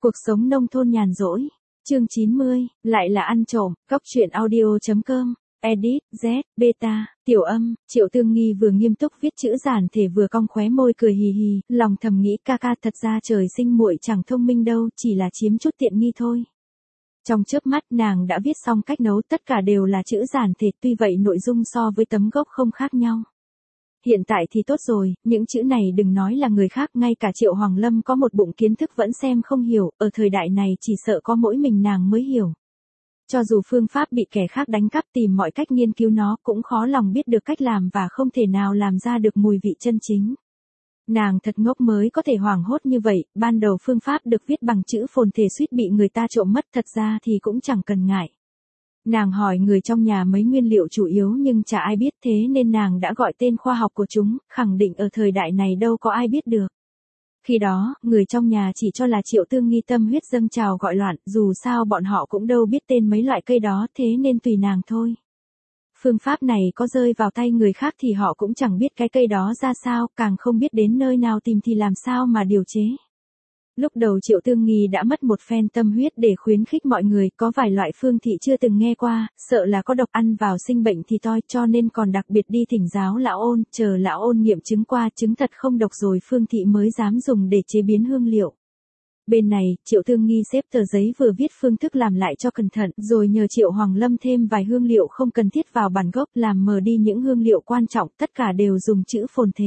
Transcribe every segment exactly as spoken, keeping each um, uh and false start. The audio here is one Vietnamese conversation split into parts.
Cuộc sống nông thôn nhàn rỗi. Chương chín mươi, lại là ăn trộm. Góc truyện audio chấm com. Edit, Z, Beta, Tiểu Âm. Triệu Tương Nghi vừa nghiêm túc viết chữ giản thể vừa cong khóe môi cười hì hì, lòng thầm nghĩ ca ca thật ra trời sinh muội chẳng thông minh đâu, chỉ là chiếm chút tiện nghi thôi. Trong chớp mắt nàng đã viết xong cách nấu, tất cả đều là chữ giản thể, tuy vậy nội dung so với tấm gốc không khác nhau. Hiện tại thì tốt rồi, những chữ này đừng nói là người khác, ngay cả Triệu Hoàng Lâm có một bụng kiến thức vẫn xem không hiểu, ở thời đại này chỉ sợ có mỗi mình nàng mới hiểu. Cho dù phương pháp bị kẻ khác đánh cắp, tìm mọi cách nghiên cứu nó cũng khó lòng biết được cách làm và không thể nào làm ra được mùi vị chân chính. Nàng thật ngốc mới có thể hoảng hốt như vậy, ban đầu phương pháp được viết bằng chữ phồn thể suýt bị người ta trộm mất, thật ra thì cũng chẳng cần ngại. Nàng hỏi người trong nhà mấy nguyên liệu chủ yếu nhưng chả ai biết, thế nên nàng đã gọi tên khoa học của chúng, khẳng định ở thời đại này đâu có ai biết được. Khi đó, người trong nhà chỉ cho là Triệu Tương Nghi tâm huyết dâng trào gọi loạn, dù sao bọn họ cũng đâu biết tên mấy loại cây đó, thế nên tùy nàng thôi. Phương pháp này có rơi vào tay người khác thì họ cũng chẳng biết cái cây đó ra sao, càng không biết đến nơi nào tìm thì làm sao mà điều chế. Lúc đầu Triệu Tương Nghi đã mất một phen tâm huyết để khuyến khích mọi người, có vài loại phương thị chưa từng nghe qua, sợ là có độc ăn vào sinh bệnh thì toi, cho nên còn đặc biệt đi thỉnh giáo lão ôn, chờ lão ôn nghiệm chứng qua chứng thật không độc rồi phương thị mới dám dùng để chế biến hương liệu. Bên này, Triệu Tương Nghi xếp tờ giấy vừa viết phương thức làm lại cho cẩn thận, rồi nhờ Triệu Hoàng Lâm thêm vài hương liệu không cần thiết vào bản gốc, làm mờ đi những hương liệu quan trọng, tất cả đều dùng chữ phồn thể.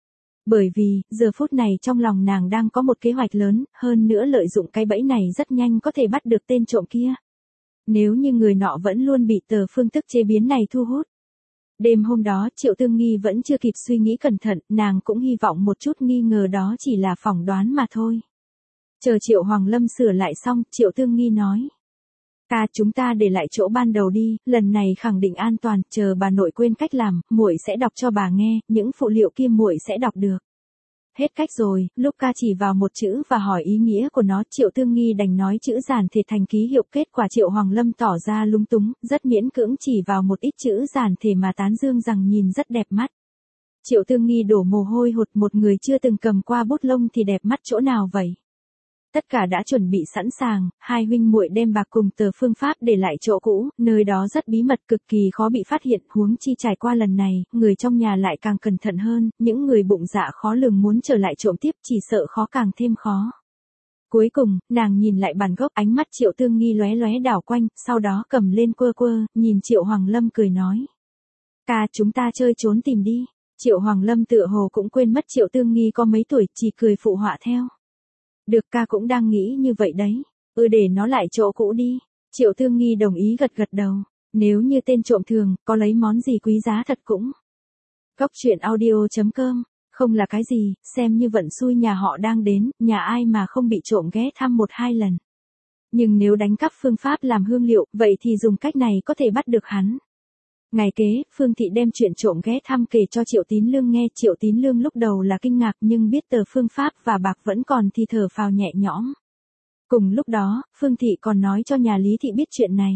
Bởi vì, giờ phút này trong lòng nàng đang có một kế hoạch lớn, hơn nữa lợi dụng cái bẫy này rất nhanh có thể bắt được tên trộm kia. Nếu như người nọ vẫn luôn bị tờ phương thức chế biến này thu hút. Đêm hôm đó Triệu Tương Nghi vẫn chưa kịp suy nghĩ cẩn thận, nàng cũng hy vọng một chút nghi ngờ đó chỉ là phỏng đoán mà thôi. Chờ Triệu Hoàng Lâm sửa lại xong, Triệu Tương Nghi nói. Ca, chúng ta để lại chỗ ban đầu đi, lần này khẳng định an toàn, chờ bà nội quên cách làm, muội sẽ đọc cho bà nghe, những phụ liệu kia muội sẽ đọc được. Hết cách rồi, lúc ca chỉ vào một chữ và hỏi ý nghĩa của nó, Triệu Tương Nghi đành nói chữ giản thể thành ký hiệu, kết quả Triệu Hoàng Lâm tỏ ra lung túng, rất miễn cưỡng chỉ vào một ít chữ giản thể mà tán dương rằng nhìn rất đẹp mắt. Triệu Tương Nghi đổ mồ hôi hột, một người chưa từng cầm qua bút lông thì đẹp mắt chỗ nào vậy? Tất cả đã chuẩn bị sẵn sàng, hai huynh muội đem bạc cùng tờ phương pháp để lại chỗ cũ, nơi đó rất bí mật cực kỳ khó bị phát hiện, huống chi trải qua lần này, người trong nhà lại càng cẩn thận hơn, những người bụng dạ khó lường muốn trở lại trộm tiếp chỉ sợ khó càng thêm khó. Cuối cùng, nàng nhìn lại bản gốc, ánh mắt Triệu Tương Nghi lóe lóe đảo quanh, sau đó cầm lên quơ quơ, nhìn Triệu Hoàng Lâm cười nói. Ca, chúng ta chơi trốn tìm đi. Triệu Hoàng Lâm tựa hồ cũng quên mất Triệu Tương Nghi có mấy tuổi, chỉ cười phụ họa theo. Được, ca cũng đang nghĩ như vậy đấy. Ừ, để nó lại chỗ cũ đi. Triệu Tương Nghi đồng ý gật gật đầu. Nếu như tên trộm thường, có lấy món gì quý giá thật cũng. Góc truyện audio chấm com. Không là cái gì, xem như vận xui nhà họ đang đến, nhà ai mà không bị trộm ghé thăm một hai lần. Nhưng nếu đánh cắp phương pháp làm hương liệu, vậy thì dùng cách này có thể bắt được hắn. Ngày kế, Phương Thị đem chuyện trộm ghé thăm kể cho Triệu Tín Lương nghe. Triệu Tín Lương lúc đầu là kinh ngạc nhưng biết tờ phương pháp và bạc vẫn còn thì thở phào nhẹ nhõm. Cùng lúc đó, Phương Thị còn nói cho nhà Lý Thị biết chuyện này.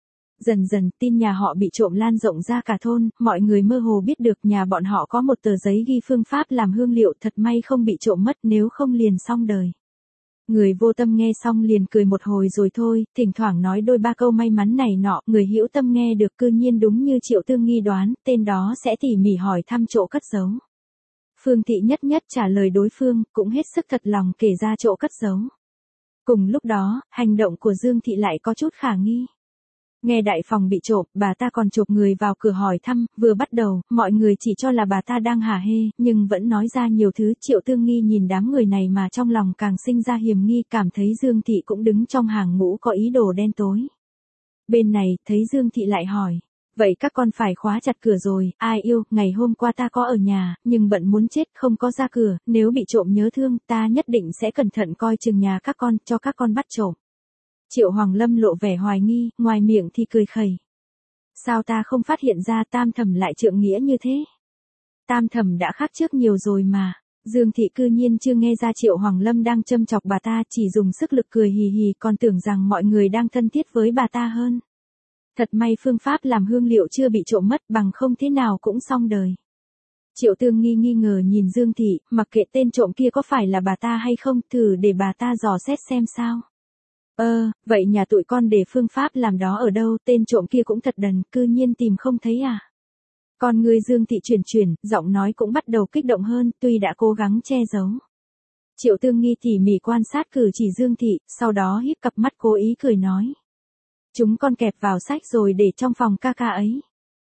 Dần dần, tin nhà họ bị trộm lan rộng ra cả thôn, mọi người mơ hồ biết được nhà bọn họ có một tờ giấy ghi phương pháp làm hương liệu, thật may không bị trộm mất, nếu không liền xong đời. Người vô tâm nghe xong liền cười một hồi rồi thôi, thỉnh thoảng nói đôi ba câu may mắn này nọ, người hữu tâm nghe được cư nhiên đúng như Triệu Tương Nghi đoán, tên đó sẽ tỉ mỉ hỏi thăm chỗ cất giấu. Phương Thị nhất nhất trả lời đối phương, cũng hết sức thật lòng kể ra chỗ cất giấu. Cùng lúc đó, hành động của Dương Thị lại có chút khả nghi. Nghe đại phòng bị trộm, bà ta còn chộp người vào cửa hỏi thăm, vừa bắt đầu, mọi người chỉ cho là bà ta đang hả hê, nhưng vẫn nói ra nhiều thứ. Triệu Tương Nghi nhìn đám người này mà trong lòng càng sinh ra hiềm nghi, cảm thấy Dương Thị cũng đứng trong hàng ngũ có ý đồ đen tối. Bên này, thấy Dương Thị lại hỏi, vậy các con phải khóa chặt cửa rồi, ai yêu, ngày hôm qua ta có ở nhà, nhưng bận muốn chết không có ra cửa, nếu bị trộm nhớ thương, ta nhất định sẽ cẩn thận coi chừng nhà các con, cho các con bắt trộm. Triệu Hoàng Lâm lộ vẻ hoài nghi, ngoài miệng thì cười khẩy. Sao ta không phát hiện ra Tam Thẩm lại trượng nghĩa như thế? Tam Thẩm đã khác trước nhiều rồi mà. Dương Thị cư nhiên chưa nghe ra Triệu Hoàng Lâm đang châm chọc bà ta, chỉ dùng sức lực cười hì hì, còn tưởng rằng mọi người đang thân thiết với bà ta hơn. Thật may phương pháp làm hương liệu chưa bị trộm mất, bằng không thế nào cũng xong đời. Triệu Tương Nghi nghi ngờ nhìn Dương Thị, mặc kệ tên trộm kia có phải là bà ta hay không, thử để bà ta dò xét xem sao. Ơ, vậy nhà tụi con để phương pháp làm đó ở đâu, tên trộm kia cũng thật đần, cư nhiên tìm không thấy à. Con người Dương Thị chuyển chuyển, giọng nói cũng bắt đầu kích động hơn, tuy đã cố gắng che giấu. Triệu Tương Nghi tỉ mỉ quan sát cử chỉ Dương Thị, sau đó híp cặp mắt cố ý cười nói. Chúng con kẹp vào sách rồi để trong phòng ca ca ấy.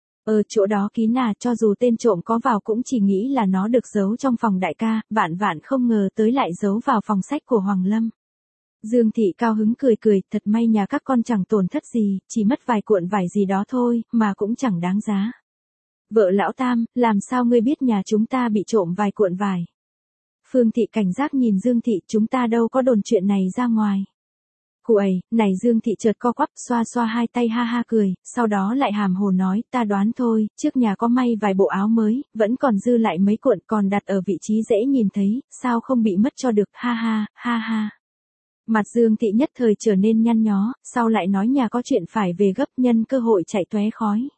Ờ chỗ đó kín à, cho dù tên trộm có vào cũng chỉ nghĩ là nó được giấu trong phòng đại ca, vạn vạn không ngờ tới lại giấu vào phòng sách của Hoàng Lâm. Dương Thị cao hứng cười cười, thật may nhà các con chẳng tổn thất gì, chỉ mất vài cuộn vải gì đó thôi, mà cũng chẳng đáng giá. Vợ lão Tam, làm sao ngươi biết nhà chúng ta bị trộm vài cuộn vải? Phương Thị cảnh giác nhìn Dương Thị, chúng ta đâu có đồn chuyện này ra ngoài. Cuội, này Dương Thị chợt co quắp, xoa xoa hai tay ha ha cười, sau đó lại hàm hồ nói, ta đoán thôi, trước nhà có may vài bộ áo mới, vẫn còn dư lại mấy cuộn còn đặt ở vị trí dễ nhìn thấy, sao không bị mất cho được, ha ha, ha ha. Mặt Dương Thị nhất thời trở nên nhăn nhó, sau lại nói nhà có chuyện phải về gấp, nhân cơ hội chạy tóe khói.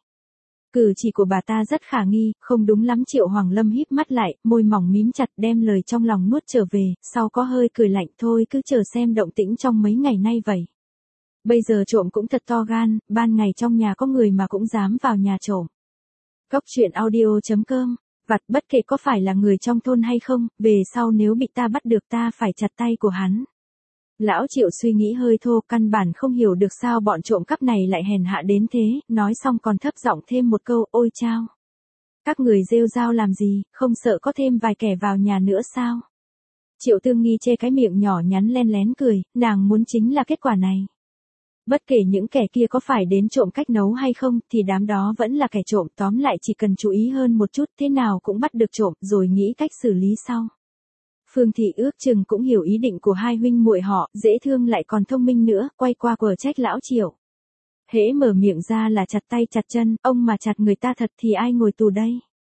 Cử chỉ của bà ta rất khả nghi, không đúng lắm. Triệu Hoàng Lâm híp mắt lại, môi mỏng mím chặt đem lời trong lòng nuốt trở về, sau có hơi cười lạnh thôi cứ chờ xem động tĩnh trong mấy ngày nay vậy. Bây giờ trộm cũng thật to gan, ban ngày trong nhà có người mà cũng dám vào nhà trộm. Cốc truyện audio chấm com, vặt bất kể có phải là người trong thôn hay không, về sau nếu bị ta bắt được ta phải chặt tay của hắn. Lão Triệu suy nghĩ hơi thô, căn bản không hiểu được sao bọn trộm cắp này lại hèn hạ đến thế, nói xong còn thấp giọng thêm một câu, ôi chao. Các người rêu rao làm gì, không sợ có thêm vài kẻ vào nhà nữa sao? Triệu Tương Nghi che cái miệng nhỏ nhắn len lén cười, nàng muốn chính là kết quả này. Bất kể những kẻ kia có phải đến trộm cách nấu hay không, thì đám đó vẫn là kẻ trộm, tóm lại chỉ cần chú ý hơn một chút, thế nào cũng bắt được trộm, rồi nghĩ cách xử lý sau. Phương Thị ước chừng cũng hiểu ý định của hai huynh muội họ, dễ thương lại còn thông minh nữa, quay qua quở trách lão Triệu. Hễ mở miệng ra là chặt tay chặt chân, ông mà chặt người ta thật thì ai ngồi tù đây?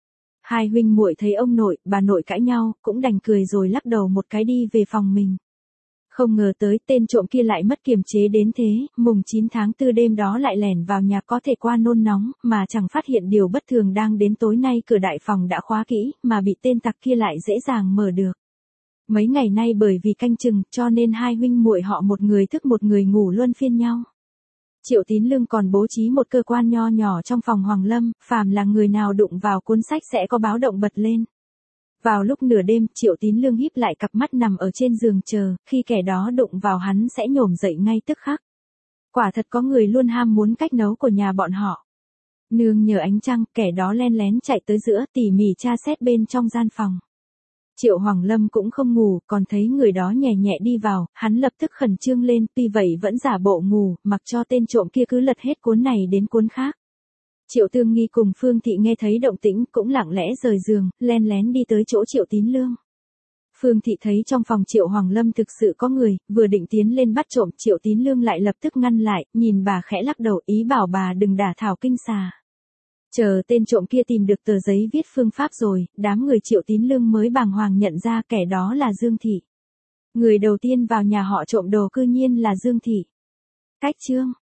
Hai huynh muội thấy ông nội, bà nội cãi nhau, cũng đành cười rồi lắc đầu một cái đi về phòng mình. Không ngờ tới tên trộm kia lại mất kiềm chế đến thế, mùng chín tháng tư đêm đó lại lẻn vào nhà có thể qua nôn nóng, mà chẳng phát hiện điều bất thường đang đến. Tối nay cửa đại phòng đã khóa kỹ, mà bị tên tặc kia lại dễ dàng mở được. Mấy ngày nay bởi vì canh chừng, cho nên hai huynh muội họ một người thức một người ngủ luân phiên nhau. Triệu Tín Lương còn bố trí một cơ quan nho nhỏ trong phòng Hoàng Lâm, phàm là người nào đụng vào cuốn sách sẽ có báo động bật lên. Vào lúc nửa đêm, Triệu Tín Lương híp lại cặp mắt nằm ở trên giường chờ, khi kẻ đó đụng vào hắn sẽ nhổm dậy ngay tức khắc. Quả thật có người luôn ham muốn cách nấu của nhà bọn họ. Nương nhờ ánh trăng, kẻ đó len lén chạy tới giữa, tỉ mỉ tra xét bên trong gian phòng. Triệu Hoàng Lâm cũng không ngủ, còn thấy người đó nhẹ nhẹ đi vào, hắn lập tức khẩn trương lên, tuy vậy vẫn giả bộ ngủ, mặc cho tên trộm kia cứ lật hết cuốn này đến cuốn khác. Triệu Tương Nghi cùng Phương Thị nghe thấy động tĩnh, cũng lặng lẽ rời giường, len lén đi tới chỗ Triệu Tín Lương. Phương Thị thấy trong phòng Triệu Hoàng Lâm thực sự có người, vừa định tiến lên bắt trộm, Triệu Tín Lương lại lập tức ngăn lại, nhìn bà khẽ lắc đầu, ý bảo bà đừng đả thảo kinh xà. Chờ tên trộm kia tìm được tờ giấy viết phương pháp rồi, đám người Triệu Tín Lương mới bàng hoàng nhận ra kẻ đó là Dương Thị. Người đầu tiên vào nhà họ trộm đồ cư nhiên là Dương Thị. Cách chương